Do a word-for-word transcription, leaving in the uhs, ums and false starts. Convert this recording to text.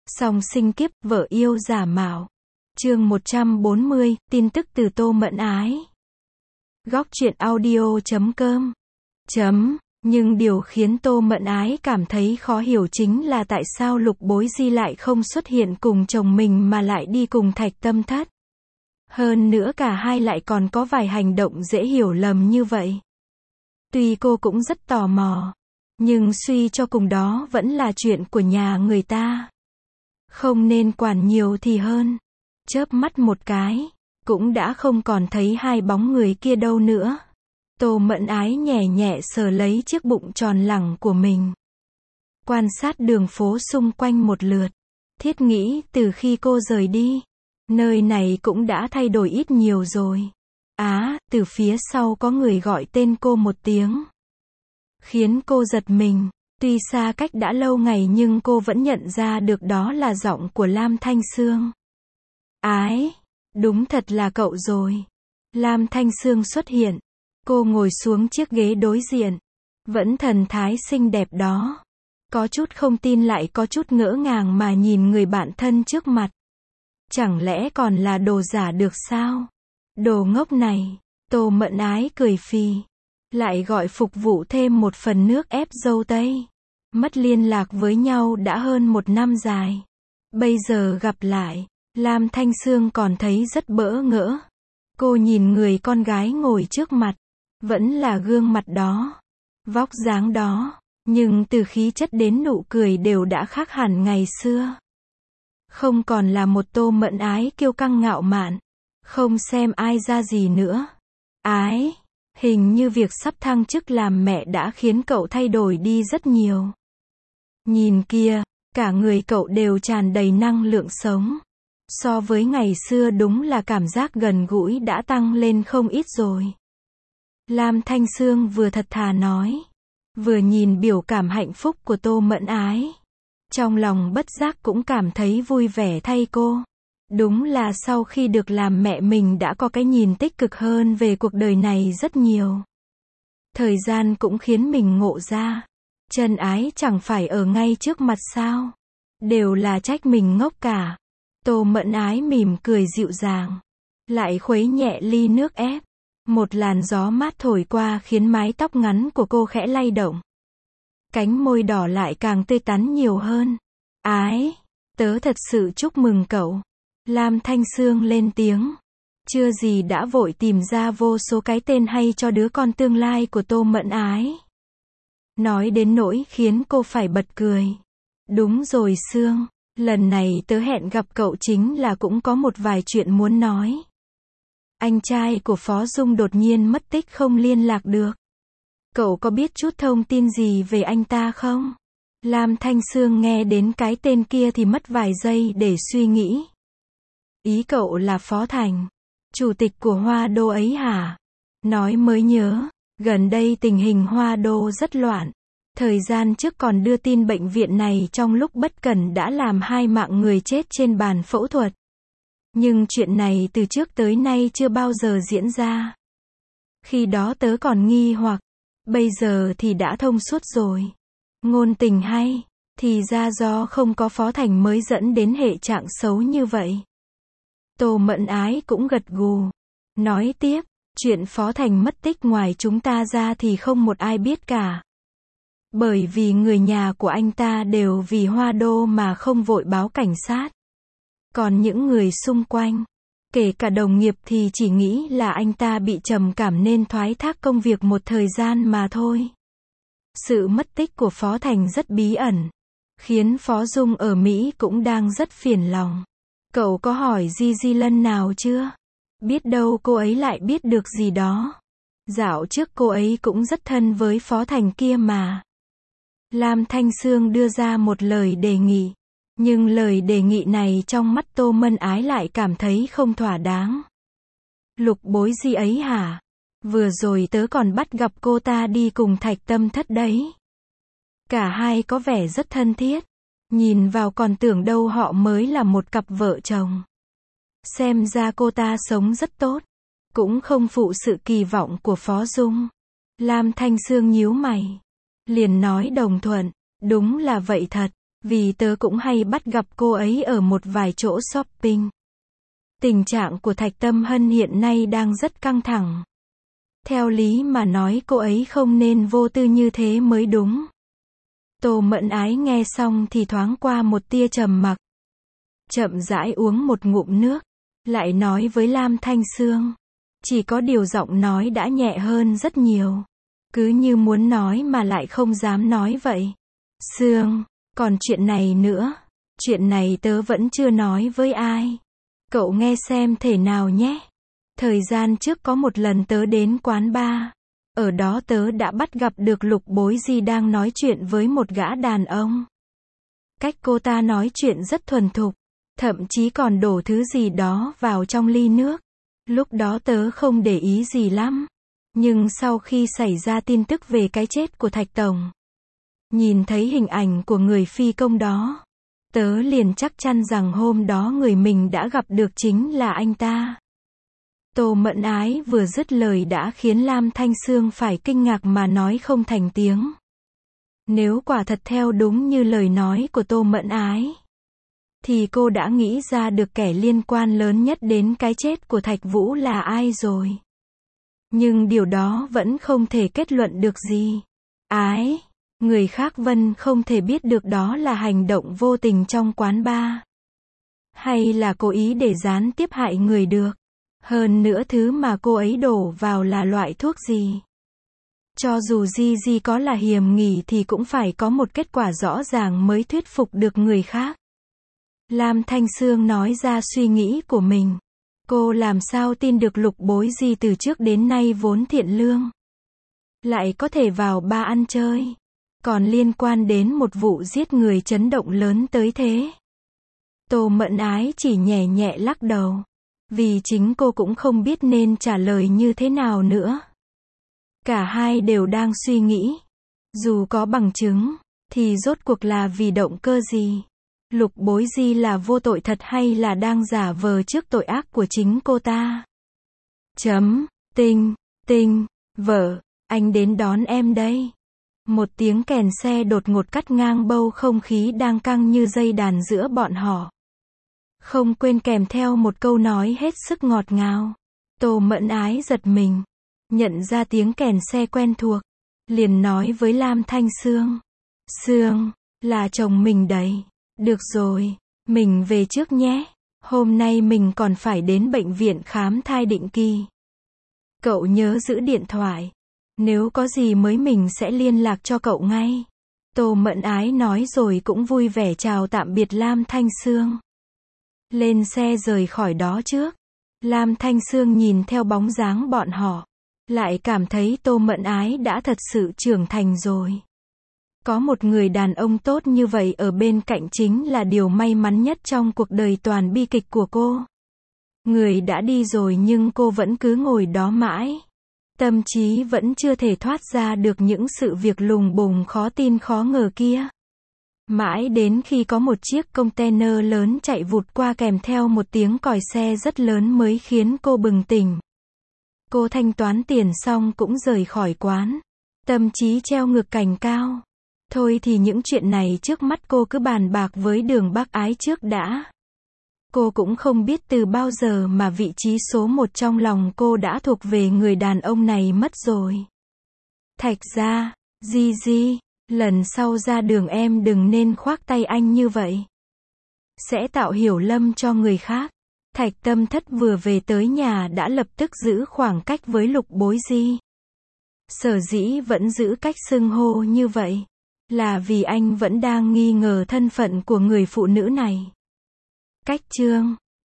Song sinh kiếp, vợ yêu giả mạo. Chương một trăm bốn mươi, tin tức từ Tô Mẫn Ái. Góc truyện audio chấm com. Chấm, nhưng điều khiến Tô Mẫn Ái cảm thấy khó hiểu chính là tại sao Lục Bối Di lại không xuất hiện cùng chồng mình mà lại đi cùng Thạch Tâm Thất. Hơn nữa cả hai lại còn có vài hành động dễ hiểu lầm như vậy. Tuy cô cũng rất tò mò, nhưng suy cho cùng đó vẫn là chuyện của nhà người ta. Không nên quản nhiều thì hơn. Chớp mắt một cái, cũng đã không còn thấy hai bóng người kia đâu nữa. Tô Mẫn Ái nhẹ nhẹ sờ lấy chiếc bụng tròn lẳng của mình. Quan sát đường phố xung quanh một lượt. Thiết nghĩ từ khi cô rời đi, nơi này cũng đã thay đổi ít nhiều rồi. Á, từ phía sau có người gọi tên cô một tiếng. Khiến cô giật mình. Tuy xa cách đã lâu ngày nhưng cô vẫn nhận ra được đó là giọng của Lam Thanh Sương. Ái, đúng thật là cậu rồi. Lam Thanh Sương xuất hiện. Cô ngồi xuống chiếc ghế đối diện. Vẫn thần thái xinh đẹp đó. Có chút không tin lại có chút ngỡ ngàng mà nhìn người bạn thân trước mặt. Chẳng lẽ còn là đồ giả được sao? Đồ ngốc này. Tô Mẫn Ái cười phì. Lại gọi phục vụ thêm một phần nước ép dâu tây. Mất liên lạc với nhau đã hơn một năm dài. Bây giờ gặp lại, Lam Thanh Sương còn thấy rất bỡ ngỡ. Cô nhìn người con gái ngồi trước mặt. Vẫn là gương mặt đó. Vóc dáng đó. Nhưng từ khí chất đến nụ cười đều đã khác hẳn ngày xưa. Không còn là một Tô Mẫn Ái kiêu căng ngạo mạn. Không xem ai ra gì nữa. Ái, hình như việc sắp thăng chức làm mẹ đã khiến cậu thay đổi đi rất nhiều. Nhìn kia, cả người cậu đều tràn đầy năng lượng sống. So với ngày xưa đúng là cảm giác gần gũi đã tăng lên không ít rồi. Lam Thanh Sương vừa thật thà nói. Vừa nhìn biểu cảm hạnh phúc của Tô Mẫn Ái. Trong lòng bất giác cũng cảm thấy vui vẻ thay cô. Đúng là sau khi được làm mẹ mình đã có cái nhìn tích cực hơn về cuộc đời này rất nhiều. Thời gian cũng khiến mình ngộ ra. Chân ái chẳng phải ở ngay trước mặt sao. Đều là trách mình ngốc cả. Tô Mẫn Ái mỉm cười dịu dàng. Lại khuấy nhẹ ly nước ép. Một làn gió mát thổi qua khiến mái tóc ngắn của cô khẽ lay động. Cánh môi đỏ lại càng tươi tắn nhiều hơn. Ái, tớ thật sự chúc mừng cậu. Lam Thanh Sương lên tiếng. Chưa gì đã vội tìm ra vô số cái tên hay cho đứa con tương lai của Tô Mẫn Ái. Nói đến nỗi khiến cô phải bật cười. Đúng rồi Sương, lần này tớ hẹn gặp cậu chính là cũng có một vài chuyện muốn nói. Anh trai của Phó Dung đột nhiên mất tích không liên lạc được. Cậu có biết chút thông tin gì về anh ta không? Lam Thanh Sương nghe đến cái tên kia thì mất vài giây để suy nghĩ. Ý cậu là Phó Thành, chủ tịch của Hoa Đô ấy hả? Nói mới nhớ, gần đây tình hình Hoa Đô rất loạn. Thời gian trước còn đưa tin bệnh viện này trong lúc bất cẩn đã làm hai mạng người chết trên bàn phẫu thuật. Nhưng chuyện này từ trước tới nay chưa bao giờ diễn ra. Khi đó tớ còn nghi hoặc, bây giờ thì đã thông suốt rồi. Ngôn tình hay, thì ra do không có Phó Thành mới dẫn đến hệ trạng xấu như vậy. Tô Mẫn Ái cũng gật gù. Nói tiếp, chuyện Phó Thành mất tích ngoài chúng ta ra thì không một ai biết cả. Bởi vì người nhà của anh ta đều vì Hoa Đô mà không vội báo cảnh sát. Còn những người xung quanh, kể cả đồng nghiệp thì chỉ nghĩ là anh ta bị trầm cảm nên thoái thác công việc một thời gian mà thôi. Sự mất tích của Phó Thành rất bí ẩn, khiến Phó Dung ở Mỹ cũng đang rất phiền lòng. Cậu có hỏi Di Di Lân nào chưa? Biết đâu cô ấy lại biết được gì đó. Dạo trước cô ấy cũng rất thân với Phó Thành kia mà. Lam Thanh Sương đưa ra một lời đề nghị. Nhưng lời đề nghị này trong mắt Tô Mẫn Ái lại cảm thấy không thỏa đáng. Lục Bối Di ấy hả? Vừa rồi tớ còn bắt gặp cô ta đi cùng Thạch Tâm Thất đấy. Cả hai có vẻ rất thân thiết. Nhìn vào còn tưởng đâu họ mới là một cặp vợ chồng. Xem ra cô ta sống rất tốt. Cũng không phụ sự kỳ vọng của Phó Dung. Lam Thanh Sương nhíu mày. Liền nói đồng thuận. Đúng là vậy thật. Vì tớ cũng hay bắt gặp cô ấy ở một vài chỗ shopping. Tình trạng của Thạch Tâm Hân hiện nay đang rất căng thẳng. Theo lý mà nói cô ấy không nên vô tư như thế mới đúng. Tô Mẫn Ái nghe xong thì thoáng qua một tia trầm mặc. Chậm rãi uống một ngụm nước, lại nói với Lam Thanh Sương. Chỉ có điều giọng nói đã nhẹ hơn rất nhiều. Cứ như muốn nói mà lại không dám nói vậy. Sương, còn chuyện này nữa. Chuyện này tớ vẫn chưa nói với ai. Cậu nghe xem thế nào nhé. Thời gian trước có một lần tớ đến quán bar. Ở đó tớ đã bắt gặp được Lục Bối Di đang nói chuyện với một gã đàn ông. Cách cô ta nói chuyện rất thuần thục. Thậm chí còn đổ thứ gì đó vào trong ly nước. Lúc đó tớ không để ý gì lắm. Nhưng sau khi xảy ra tin tức về cái chết của Thạch Tổng, nhìn thấy hình ảnh của người phi công đó, tớ liền chắc chắn rằng hôm đó người mình đã gặp được chính là anh ta. Tô Mẫn Ái vừa dứt lời đã khiến Lam Thanh Sương phải kinh ngạc mà nói không thành tiếng. Nếu quả thật theo đúng như lời nói của Tô Mẫn Ái, thì cô đã nghĩ ra được kẻ liên quan lớn nhất đến cái chết của Thạch Vũ là ai rồi. Nhưng điều đó vẫn không thể kết luận được gì. Ái, người khác Vân không thể biết được đó là hành động vô tình trong quán bar, hay là cố ý để gián tiếp hại người được. Hơn nữa thứ mà cô ấy đổ vào là loại thuốc gì. Cho dù Di Di có là hiềm nghi thì cũng phải có một kết quả rõ ràng mới thuyết phục được người khác. Lam Thanh Sương nói ra suy nghĩ của mình. Cô làm sao tin được Lục Bối Di từ trước đến nay vốn thiện lương, lại có thể vào bar ăn chơi, còn liên quan đến một vụ giết người chấn động lớn tới thế. Tô Mẫn Ái chỉ nhẹ nhẹ lắc đầu. Vì chính cô cũng không biết nên trả lời như thế nào nữa. Cả hai đều đang suy nghĩ. Dù có bằng chứng, thì rốt cuộc là vì động cơ gì? Lục Bối Di là vô tội thật hay là đang giả vờ trước tội ác của chính cô ta? Chấm, tinh, tinh, vợ, anh đến đón em đây. Một tiếng kèn xe đột ngột cắt ngang bầu không khí đang căng như dây đàn giữa bọn họ. Không quên kèm theo một câu nói hết sức ngọt ngào. Tô Mẫn Ái giật mình, nhận ra tiếng kèn xe quen thuộc, liền nói với Lam Thanh Sương. Sương, là chồng mình đấy. Được rồi, mình về trước nhé. Hôm nay mình còn phải đến bệnh viện khám thai định kỳ. Cậu nhớ giữ điện thoại. Nếu có gì mới mình sẽ liên lạc cho cậu ngay. Tô Mẫn Ái nói rồi cũng vui vẻ chào tạm biệt Lam Thanh Sương. Lên xe rời khỏi đó trước. Lam Thanh Sương nhìn theo bóng dáng bọn họ, lại cảm thấy Tô Mẫn Ái đã thật sự trưởng thành rồi. Có một người đàn ông tốt như vậy ở bên cạnh chính là điều may mắn nhất trong cuộc đời toàn bi kịch của cô. Người đã đi rồi nhưng cô vẫn cứ ngồi đó mãi. Tâm trí vẫn chưa thể thoát ra được những sự việc lùng bùng khó tin khó ngờ kia. Mãi đến khi có một chiếc container lớn chạy vụt qua kèm theo một tiếng còi xe rất lớn mới khiến cô bừng tỉnh. Cô thanh toán tiền xong cũng rời khỏi quán. Tâm trí treo ngược cành cao. Thôi thì những chuyện này trước mắt cô cứ bàn bạc với Đường Bác Ái trước đã. Cô cũng không biết từ bao giờ mà vị trí số một trong lòng cô đã thuộc về người đàn ông này mất rồi. Thạch gia, Di Di, lần sau ra đường em đừng nên khoác tay anh như vậy. Sẽ tạo hiểu lầm cho người khác. Thạch Tâm Thất vừa về tới nhà đã lập tức giữ khoảng cách với Lục Bối Di. Sở dĩ vẫn giữ cách xưng hô như vậy, là vì anh vẫn đang nghi ngờ thân phận của người phụ nữ này. Cách chương